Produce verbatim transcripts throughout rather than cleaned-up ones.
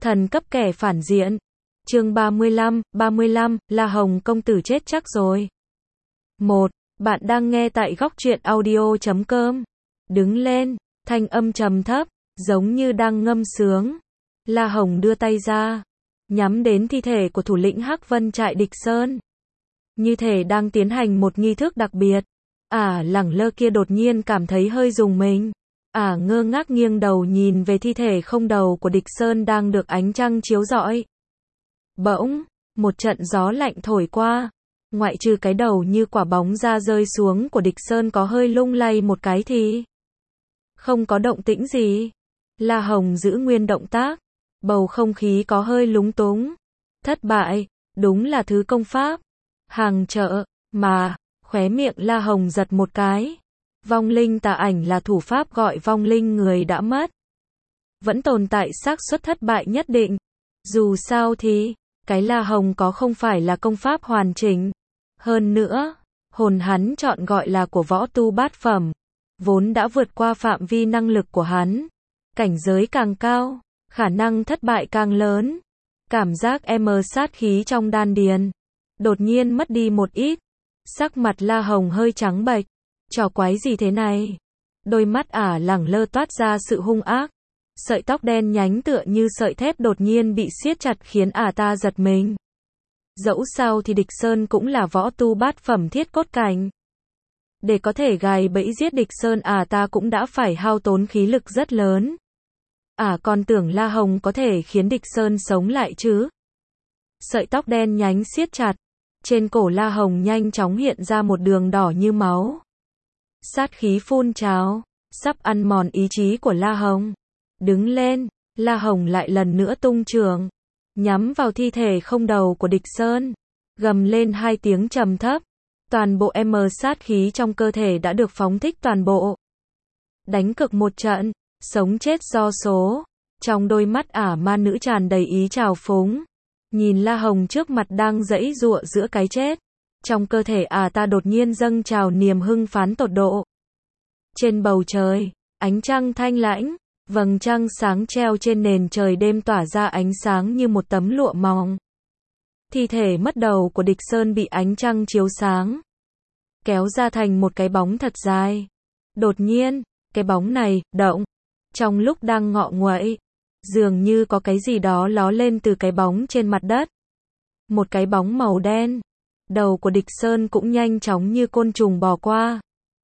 Thần cấp kẻ phản diện. Chương ba mươi lăm, ba mươi lăm, La Hồng công tử chết chắc rồi. một. Bạn đang nghe tại góc truyện audio chấm com. Đứng lên, thanh âm trầm thấp, giống như đang ngâm sướng. La Hồng đưa tay ra, nhắm đến thi thể của thủ lĩnh Hắc Vân trại Địch Sơn. Như thể đang tiến hành một nghi thức đặc biệt. Ả lẳng lơ kia đột nhiên cảm thấy hơi rùng mình. Ả ngơ ngác nghiêng đầu nhìn về thi thể không đầu của Địch Sơn đang được ánh trăng chiếu rọi. Bỗng, một trận gió lạnh thổi qua. Ngoại trừ cái đầu như quả bóng ra rơi xuống của Địch Sơn có hơi lung lay một cái thì không có động tĩnh gì. La Hồng giữ nguyên động tác. Bầu không khí có hơi lúng túng. Thất bại, đúng là thứ công pháp hàng chợ, mà, khóe miệng La Hồng giật một cái. Vong linh tà ảnh là thủ pháp gọi vong linh người đã mất. Vẫn tồn tại xác suất thất bại nhất định. Dù sao thì, cái La Hồng có không phải là công pháp hoàn chỉnh. Hơn nữa, hồn hắn chọn gọi là của võ tu bát phẩm. Vốn đã vượt qua phạm vi năng lực của hắn. Cảnh giới càng cao, khả năng thất bại càng lớn. Cảm giác em sát khí trong đan điền đột nhiên mất đi một ít. Sắc mặt La Hồng hơi trắng bệch. Trò quái gì thế này? Đôi mắt Ả lẳng lơ toát ra sự hung ác. Sợi tóc đen nhánh tựa như sợi thép đột nhiên bị siết chặt khiến Ả ta giật mình. Dẫu sao thì Địch Sơn cũng là võ tu bát phẩm thiết cốt cảnh. Để có thể gài bẫy giết Địch Sơn Ả ta cũng đã phải hao tốn khí lực rất lớn. Ả còn tưởng La Hồng có thể khiến Địch Sơn sống lại chứ. Sợi tóc đen nhánh siết chặt. Trên cổ La Hồng nhanh chóng hiện ra một đường đỏ như máu. Sát khí phun trào, sắp ăn mòn ý chí của La Hồng. Đứng lên, La Hồng lại lần nữa tung trường, nhắm vào thi thể không đầu của Địch Sơn, gầm lên hai tiếng trầm thấp. Toàn bộ em sát khí trong cơ thể đã được phóng thích toàn bộ. Đánh cực một trận, sống chết do số. Trong đôi mắt Ả ma nữ tràn đầy ý trào phúng. Nhìn La Hồng trước mặt đang giãy giụa giữa cái chết. Trong cơ thể Ả ta đột nhiên dâng trào niềm hưng phấn tột độ. Trên bầu trời, ánh trăng thanh lãnh, vầng trăng sáng treo trên nền trời đêm tỏa ra ánh sáng như một tấm lụa mỏng. Thi thể mất đầu của Địch Sơn bị ánh trăng chiếu sáng, kéo ra thành một cái bóng thật dài. Đột nhiên, cái bóng này động. Trong lúc đang ngọ nguậy, dường như có cái gì đó ló lên từ cái bóng trên mặt đất. Một cái bóng màu đen. Đầu của Địch Sơn cũng nhanh chóng như côn trùng bò qua.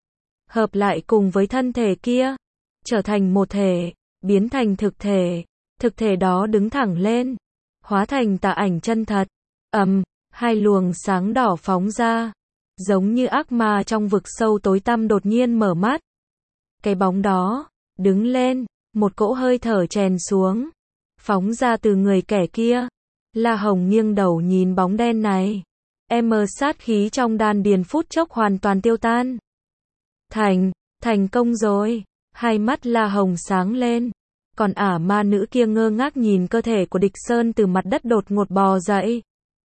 Hợp lại cùng với thân thể kia. Trở thành một thể. Biến thành thực thể. Thực thể đó đứng thẳng lên. Hóa thành tà ảnh chân thật. Ầm, hai luồng sáng đỏ phóng ra. Giống như ác ma trong vực sâu tối tăm đột nhiên mở mắt. Cái bóng đó, đứng lên. Một cỗ hơi thở chèn xuống. Phóng ra từ người kẻ kia. La Hồng nghiêng đầu nhìn bóng đen này. Em sát khí trong đan điền phút chốc hoàn toàn tiêu tan. Thành, thành công rồi. Hai mắt La Hồng sáng lên. Còn Ả ma nữ kia ngơ ngác nhìn cơ thể của Địch Sơn từ mặt đất đột ngột bò dậy.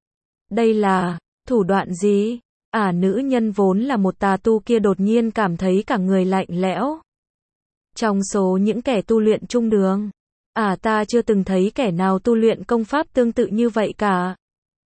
Đây là thủ đoạn gì? Ả nữ nhân vốn là một tà tu kia đột nhiên cảm thấy cả người lạnh lẽo. Trong số những kẻ tu luyện trung đường, Ả ta chưa từng thấy kẻ nào tu luyện công pháp tương tự như vậy cả.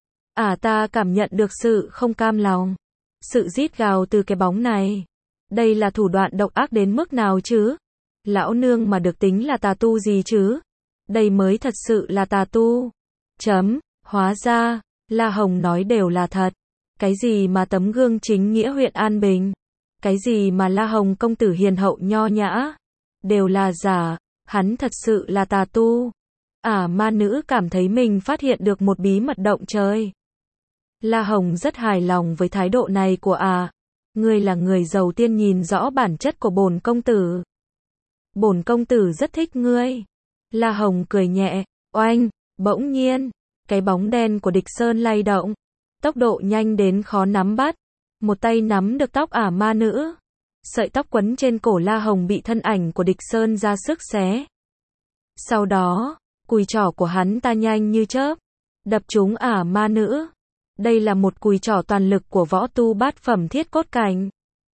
Ả ta cảm nhận được sự không cam lòng, sự rít gào từ cái bóng này. Đây là thủ đoạn độc ác đến mức nào chứ? Lão nương mà được tính là tà tu gì chứ? Đây mới thật sự là tà tu. Chấm, hóa ra, La Hồng nói đều là thật. Cái gì mà tấm gương chính nghĩa huyện An Bình? Cái gì mà La Hồng công tử hiền hậu nho nhã? Đều là giả, hắn thật sự là tà tu. Ả ma nữ cảm thấy mình phát hiện được một bí mật động trời. La Hồng rất hài lòng với thái độ này của Ả. Ngươi là người đầu tiên nhìn rõ bản chất của bổn công tử. Bổn công tử rất thích ngươi. La Hồng cười nhẹ, oanh, bỗng nhiên, cái bóng đen của Địch Sơn lay động. Tốc độ nhanh đến khó nắm bắt. Một tay nắm được tóc Ả ma nữ. Sợi tóc quấn trên cổ La Hồng bị thân ảnh của Địch Sơn ra sức xé. Sau đó, cùi trỏ của hắn ta nhanh như chớp, đập trúng Ả ma nữ. Đây là một cùi trỏ toàn lực của võ tu bát phẩm thiết cốt cảnh.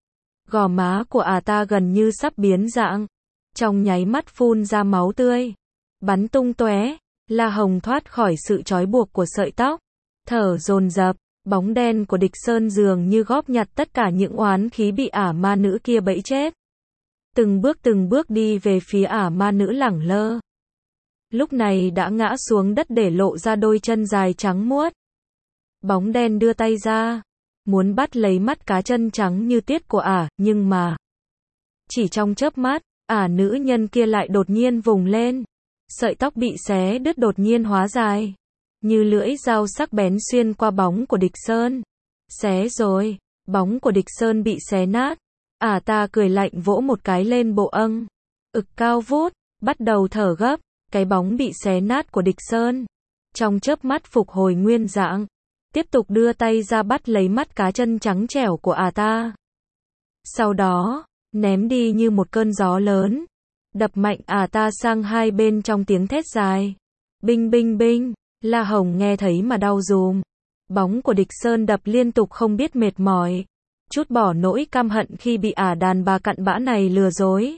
Gò má của Ả ta gần như sắp biến dạng. Trong nháy mắt phun ra máu tươi. Bắn tung tóe. La Hồng thoát khỏi sự trói buộc của sợi tóc, thở dồn dập, bóng đen của Địch Sơn dường như góp nhặt tất cả những oán khí bị ả ma nữ kia bẫy chết. Từng bước từng bước đi về phía ả ma nữ lẳng lơ. Lúc này đã ngã xuống đất để lộ ra đôi chân dài trắng muốt. Bóng đen đưa tay ra, muốn bắt lấy mắt cá chân trắng như tiết của ả, nhưng mà chỉ trong chớp mắt, ả nữ nhân kia lại đột nhiên vùng lên. Sợi tóc bị xé đứt đột nhiên hóa dài, như lưỡi dao sắc bén xuyên qua bóng của Địch Sơn. Xé rồi, bóng của Địch Sơn bị xé nát. Ả ta cười lạnh vỗ một cái lên bộ âng. Ực cao vút, bắt đầu thở gấp, cái bóng bị xé nát của Địch Sơn. Trong chớp mắt phục hồi nguyên dạng, tiếp tục đưa tay ra bắt lấy mắt cá chân trắng trẻo của ả ta. Sau đó, ném đi như một cơn gió lớn, đập mạnh ả ta sang hai bên trong tiếng thét dài. Binh binh binh, La Hồng nghe thấy mà đau rùm. Bóng của Địch Sơn đập liên tục không biết mệt mỏi, chút bỏ nỗi căm hận khi bị ả đàn bà cặn bã này lừa dối.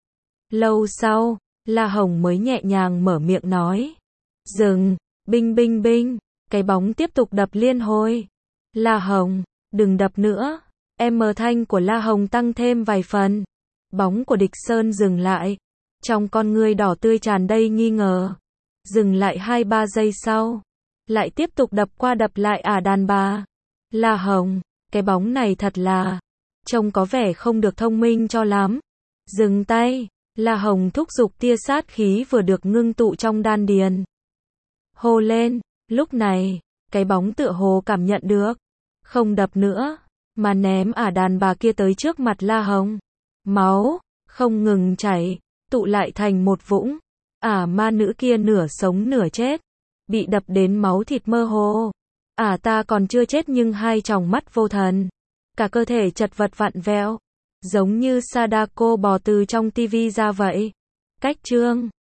Lâu sau, La Hồng mới nhẹ nhàng mở miệng nói. Dừng, binh binh binh, cái bóng tiếp tục đập liên hồi. La Hồng, đừng đập nữa. Em mờ thanh của La Hồng tăng thêm vài phần. Bóng của Địch Sơn dừng lại. Trong con ngươi đỏ tươi tràn đầy nghi ngờ. Dừng lại hai ba giây sau. Lại tiếp tục đập qua đập lại ả đàn bà. La Hồng, cái bóng này thật là trông có vẻ không được thông minh cho lắm. Dừng tay. La Hồng thúc giục tia sát khí vừa được ngưng tụ trong đan điền. Hô lên. Lúc này, cái bóng tựa hồ cảm nhận được. Không đập nữa, mà ném ả đàn bà kia tới trước mặt La Hồng. Máu, không ngừng chảy, tụ lại thành một vũng. Ả ma nữ kia nửa sống nửa chết, bị đập đến máu thịt mơ hồ. Ả ta còn chưa chết nhưng hai tròng mắt vô thần. Cả cơ thể chật vật vặn vẹo, giống như Sadako bò từ trong tivi ra vậy. Cách chương